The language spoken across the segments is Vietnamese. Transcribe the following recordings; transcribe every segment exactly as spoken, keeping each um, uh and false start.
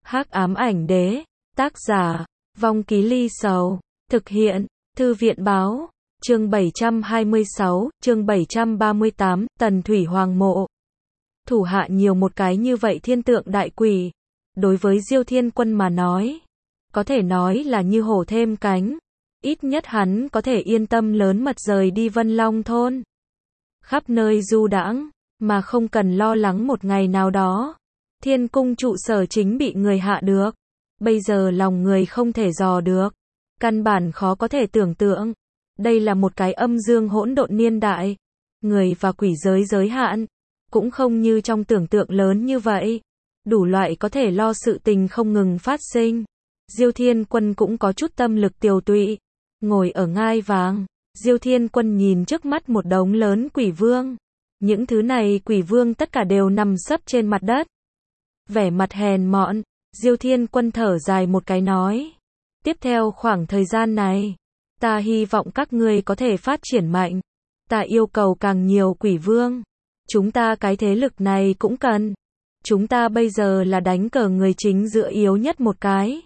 Hắc ám ảnh đế, tác giả, Vong Ký Ly Sầu, thực hiện, Thư viện báo, chương bảy trăm hai mươi sáu, chương bảy trăm ba mươi tám, Tần Thủy Hoàng mộ. Thủ hạ nhiều một cái như vậy thiên tượng đại quỷ, đối với Diêu Thiên Quân mà nói, có thể nói là như hổ thêm cánh, ít nhất hắn có thể yên tâm lớn mật rời đi Vân Long thôn. Khắp nơi du đãng, mà không cần lo lắng một ngày nào đó, Thiên cung trụ sở chính bị người hạ được. Bây giờ lòng người không thể dò được, căn bản khó có thể tưởng tượng. Đây là một cái âm dương hỗn độn niên đại, người và quỷ giới giới hạn, cũng không như trong tưởng tượng lớn như vậy. Đủ loại có thể lo sự tình không ngừng phát sinh. Diêu Thiên Quân cũng có chút tâm lực tiều tụy, ngồi ở ngai vàng. Diêu Thiên Quân nhìn trước mắt một đống lớn quỷ vương. Những thứ này quỷ vương tất cả đều nằm sấp trên mặt đất. Vẻ mặt hèn mọn, Diêu Thiên Quân thở dài một cái nói. Tiếp theo khoảng thời gian này, ta hy vọng các ngươi có thể phát triển mạnh. Ta yêu cầu càng nhiều quỷ vương. Chúng ta cái thế lực này cũng cần. Chúng ta bây giờ là đánh cờ người chính giữa yếu nhất một cái.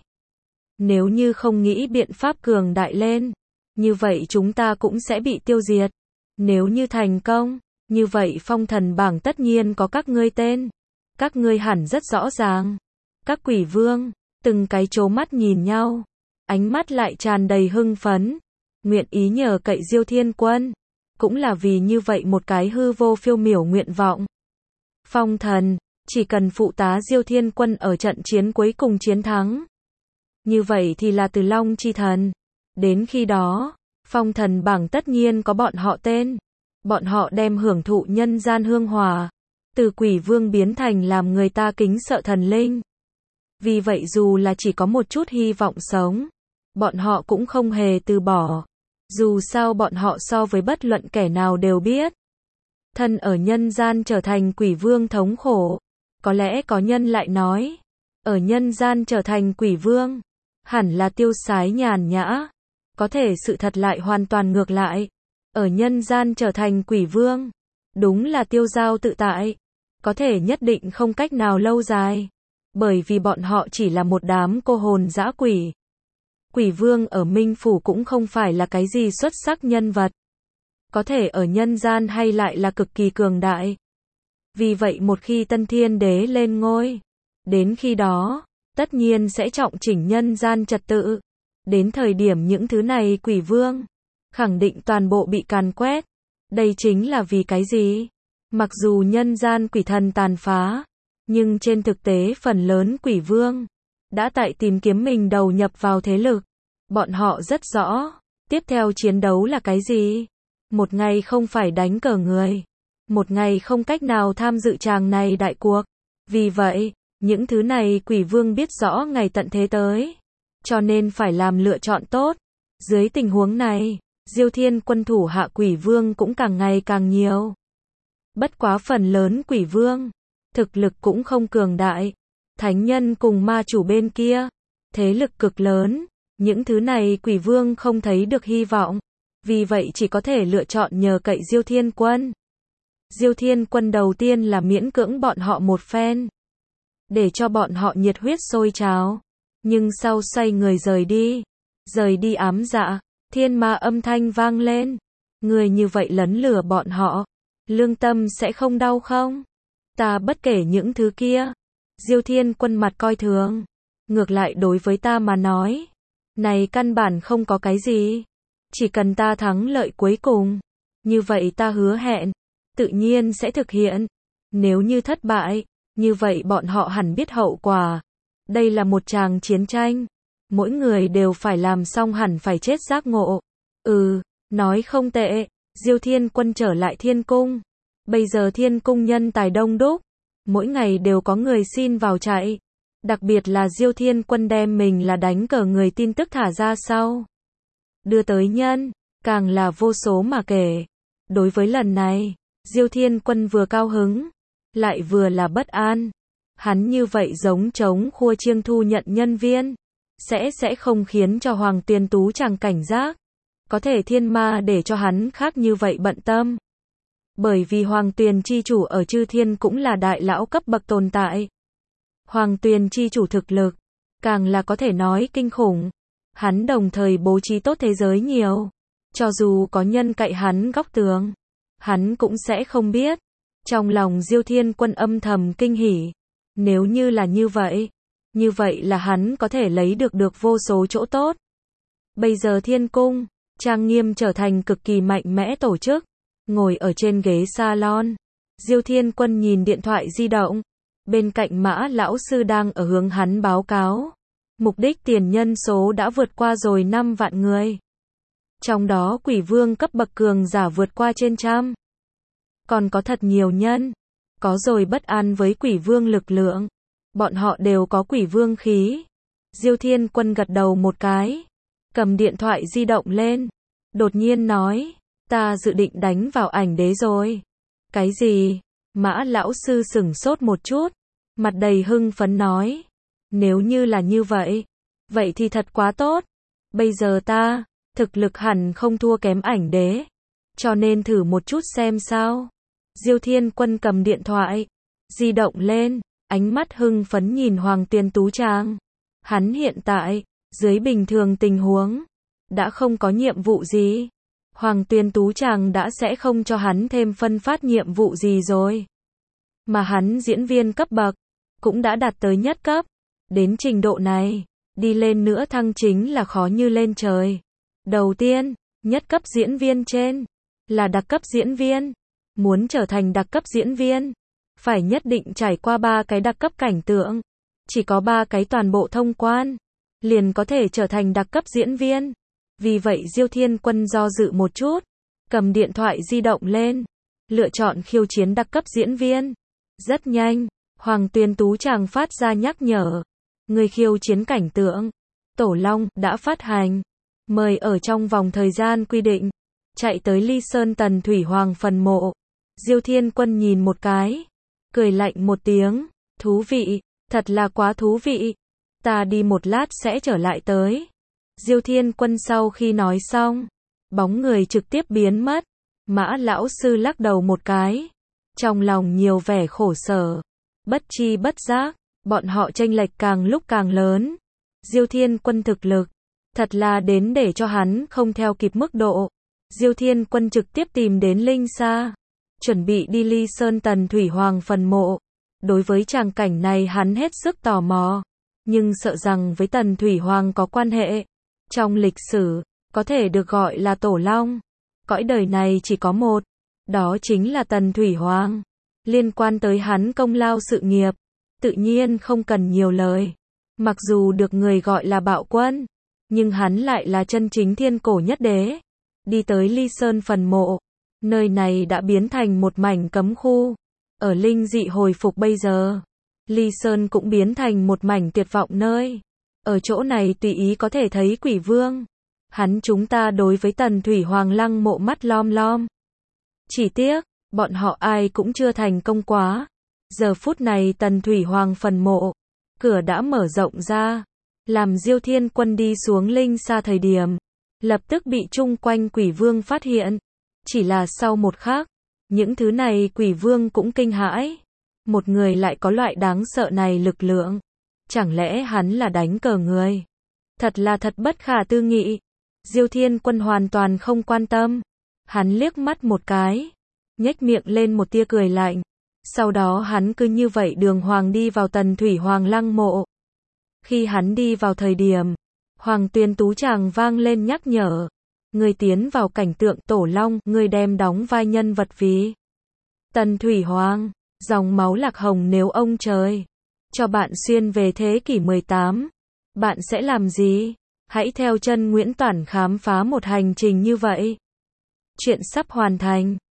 Nếu như không nghĩ biện pháp cường đại lên, như vậy chúng ta cũng sẽ bị tiêu diệt. Nếu như thành công, như vậy phong thần bảng tất nhiên có các ngươi tên. Các ngươi hẳn rất rõ ràng. Các quỷ vương, từng cái trố mắt nhìn nhau, ánh mắt lại tràn đầy hưng phấn, nguyện ý nhờ cậy Diêu Thiên Quân, cũng là vì như vậy một cái hư vô phiêu miểu nguyện vọng. Phong thần, chỉ cần phụ tá Diêu Thiên Quân ở trận chiến cuối cùng chiến thắng. Như vậy thì là Từ Long chi thần. Đến khi đó, phong thần bảng tất nhiên có bọn họ tên. Bọn họ đem hưởng thụ nhân gian hương hòa. Từ quỷ vương biến thành làm người ta kính sợ thần linh. Vì vậy dù là chỉ có một chút hy vọng sống, bọn họ cũng không hề từ bỏ. Dù sao bọn họ so với bất luận kẻ nào đều biết. Thân ở nhân gian trở thành quỷ vương thống khổ. Có lẽ có nhân lại nói, ở nhân gian trở thành quỷ vương, hẳn là tiêu sái nhàn nhã. Có thể sự thật lại hoàn toàn ngược lại. Ở nhân gian trở thành quỷ vương, đúng là tiêu dao tự tại. Có thể nhất định không cách nào lâu dài. Bởi vì bọn họ chỉ là một đám cô hồn dã quỷ. Quỷ vương ở Minh Phủ cũng không phải là cái gì xuất sắc nhân vật. Có thể ở nhân gian hay lại là cực kỳ cường đại. Vì vậy một khi Tân Thiên Đế lên ngôi, đến khi đó, tất nhiên sẽ trọng chỉnh nhân gian trật tự. Đến thời điểm những thứ này quỷ vương, khẳng định toàn bộ bị càn quét. Đây chính là vì cái gì? Mặc dù nhân gian quỷ thần tàn phá, nhưng trên thực tế phần lớn quỷ vương đã tại tìm kiếm mình đầu nhập vào thế lực. Bọn họ rất rõ, tiếp theo chiến đấu là cái gì? Một ngày không phải đánh cờ người, một ngày không cách nào tham dự tràng này đại cuộc. Vì vậy, những thứ này quỷ vương biết rõ ngày tận thế tới, cho nên phải làm lựa chọn tốt. Dưới tình huống này, Diêu Thiên Quân thủ hạ quỷ vương cũng càng ngày càng nhiều. Bất quá phần lớn quỷ vương, thực lực cũng không cường đại. Thánh nhân cùng ma chủ bên kia, thế lực cực lớn. Những thứ này quỷ vương không thấy được hy vọng. Vì vậy chỉ có thể lựa chọn nhờ cậy Diêu Thiên Quân. Diêu Thiên Quân đầu tiên là miễn cưỡng bọn họ một phen, để cho bọn họ nhiệt huyết sôi trào. Nhưng sau xoay người rời đi. Rời đi ám dạ, thiên ma âm thanh vang lên. Người như vậy lấn lừa bọn họ, lương tâm sẽ không đau không? Ta bất kể những thứ kia. Diêu Thiên Quân mặt coi thường. Ngược lại đối với ta mà nói, này căn bản không có cái gì. Chỉ cần ta thắng lợi cuối cùng, như vậy ta hứa hẹn, tự nhiên sẽ thực hiện. Nếu như thất bại, như vậy bọn họ hẳn biết hậu quả. Đây là một tràng chiến tranh. Mỗi người đều phải làm xong hẳn phải chết giác ngộ. Ừ, nói không tệ. Diêu Thiên Quân trở lại thiên cung. Bây giờ thiên cung nhân tài đông đúc. Mỗi ngày đều có người xin vào chạy. Đặc biệt là Diêu Thiên Quân đem mình là đánh cờ người tin tức thả ra sau. Đưa tới nhân, càng là vô số mà kể. Đối với lần này, Diêu Thiên Quân vừa cao hứng, lại vừa là bất an. Hắn như vậy giống trống khua chiêng thu nhận nhân viên, sẽ sẽ không khiến cho Hoàng Tuyền Tú chẳng cảnh giác. Có thể thiên ma để cho hắn khác như vậy bận tâm. Bởi vì Hoàng Tuyền chi chủ ở chư thiên cũng là đại lão cấp bậc tồn tại. Hoàng Tuyền chi chủ thực lực, càng là có thể nói kinh khủng. Hắn đồng thời bố trí tốt thế giới nhiều. Cho dù có nhân cậy hắn góc tường, hắn cũng sẽ không biết. Trong lòng Diêu Thiên Quân âm thầm kinh hỉ. Nếu như là như vậy, như vậy là hắn có thể lấy được được vô số chỗ tốt. Bây giờ Thiên Cung, trang nghiêm trở thành cực kỳ mạnh mẽ tổ chức. Ngồi ở trên ghế salon, Diêu Thiên Quân nhìn điện thoại di động. Bên cạnh Mã lão sư đang ở hướng hắn báo cáo. Mục đích tiền nhân số đã vượt qua rồi năm vạn người. Trong đó quỷ vương cấp bậc cường giả vượt qua trên trăm. Còn có thật nhiều nhân. Có rồi bất an với quỷ vương lực lượng. Bọn họ đều có quỷ vương khí. Diêu Thiên Quân gật đầu một cái. Cầm điện thoại di động lên. Đột nhiên nói. Ta dự định đánh vào ảnh đế rồi. Cái gì? Mã lão sư sửng sốt một chút. Mặt đầy hưng phấn nói. Nếu như là như vậy. Vậy thì thật quá tốt. Bây giờ ta, thực lực hẳn không thua kém ảnh đế. Cho nên thử một chút xem sao. Diêu Thiên Quân cầm điện thoại di động lên, ánh mắt hưng phấn nhìn Hoàng Tuyền Tú Tràng. Hắn hiện tại, dưới bình thường tình huống, đã không có nhiệm vụ gì. Hoàng Tuyền Tú Tràng đã sẽ không cho hắn thêm phân phát nhiệm vụ gì rồi. Mà hắn diễn viên cấp bậc, cũng đã đạt tới nhất cấp. Đến trình độ này, đi lên nữa thăng chính là khó như lên trời. Đầu tiên, nhất cấp diễn viên trên, là đặc cấp diễn viên. Muốn trở thành đặc cấp diễn viên, phải nhất định trải qua ba cái đặc cấp cảnh tượng. Chỉ có ba cái toàn bộ thông quan, liền có thể trở thành đặc cấp diễn viên. Vì vậy Diêu Thiên Quân do dự một chút, cầm điện thoại di động lên, lựa chọn khiêu chiến đặc cấp diễn viên. Rất nhanh, Hoàng Tuyền Tú Tràng phát ra nhắc nhở. Người khiêu chiến cảnh tượng, Tổ Long, đã phát hành. Mời ở trong vòng thời gian quy định, chạy tới Ly Sơn Tần Thủy Hoàng phần mộ. Diêu Thiên Quân nhìn một cái, cười lạnh một tiếng. Thú vị, thật là quá thú vị. Ta đi một lát sẽ trở lại tới. Diêu Thiên Quân sau khi nói xong, bóng người trực tiếp biến mất. Mã lão sư lắc đầu một cái, trong lòng nhiều vẻ khổ sở. Bất chi bất giác, bọn họ chênh lệch càng lúc càng lớn. Diêu Thiên Quân thực lực, thật là đến để cho hắn không theo kịp mức độ. Diêu Thiên Quân trực tiếp tìm đến Linh Sa, chuẩn bị đi Ly Sơn Tần Thủy Hoàng phần mộ. Đối với tràng cảnh này hắn hết sức tò mò, nhưng sợ rằng với Tần Thủy Hoàng có quan hệ. Trong lịch sử, có thể được gọi là Tổ Long, cõi đời này chỉ có một, đó chính là Tần Thủy Hoàng. Liên quan tới hắn công lao sự nghiệp, tự nhiên không cần nhiều lời. Mặc dù được người gọi là bạo quân, nhưng hắn lại là chân chính thiên cổ nhất đế. Đi tới Ly Sơn phần mộ, nơi này đã biến thành một mảnh cấm khu. Ở linh dị hồi phục bây giờ, Ly Sơn cũng biến thành một mảnh tuyệt vọng nơi. Ở chỗ này tùy ý có thể thấy quỷ vương. Hắn chúng ta đối với Tần Thủy Hoàng lăng mộ mắt lom lom. Chỉ tiếc, bọn họ ai cũng chưa thành công quá. Giờ phút này Tần Thủy Hoàng phần mộ, cửa đã mở rộng ra. Làm Diêu Thiên Quân đi xuống Linh Sa thời điểm, lập tức bị chung quanh quỷ vương phát hiện. Chỉ là sau một khắc, những thứ này quỷ vương cũng kinh hãi. Một người lại có loại đáng sợ này lực lượng. Chẳng lẽ hắn là đánh cờ người? Thật là thật bất khả tư nghị. Diêu Thiên Quân hoàn toàn không quan tâm. Hắn liếc mắt một cái, nhếch miệng lên một tia cười lạnh. Sau đó hắn cứ như vậy đường hoàng đi vào Tần Thủy Hoàng lăng mộ. Khi hắn đi vào thời điểm, Hoàng Tuyền Tú Tràng vang lên nhắc nhở. Người tiến vào cảnh tượng Tổ Long, người đem đóng vai nhân vật vì Tần Thủy Hoàng, dòng máu lạc hồng. Nếu ông trời cho bạn xuyên về thế kỷ mười tám, bạn sẽ làm gì? Hãy theo chân Nguyễn Toản khám phá một hành trình như vậy. Chuyện sắp hoàn thành.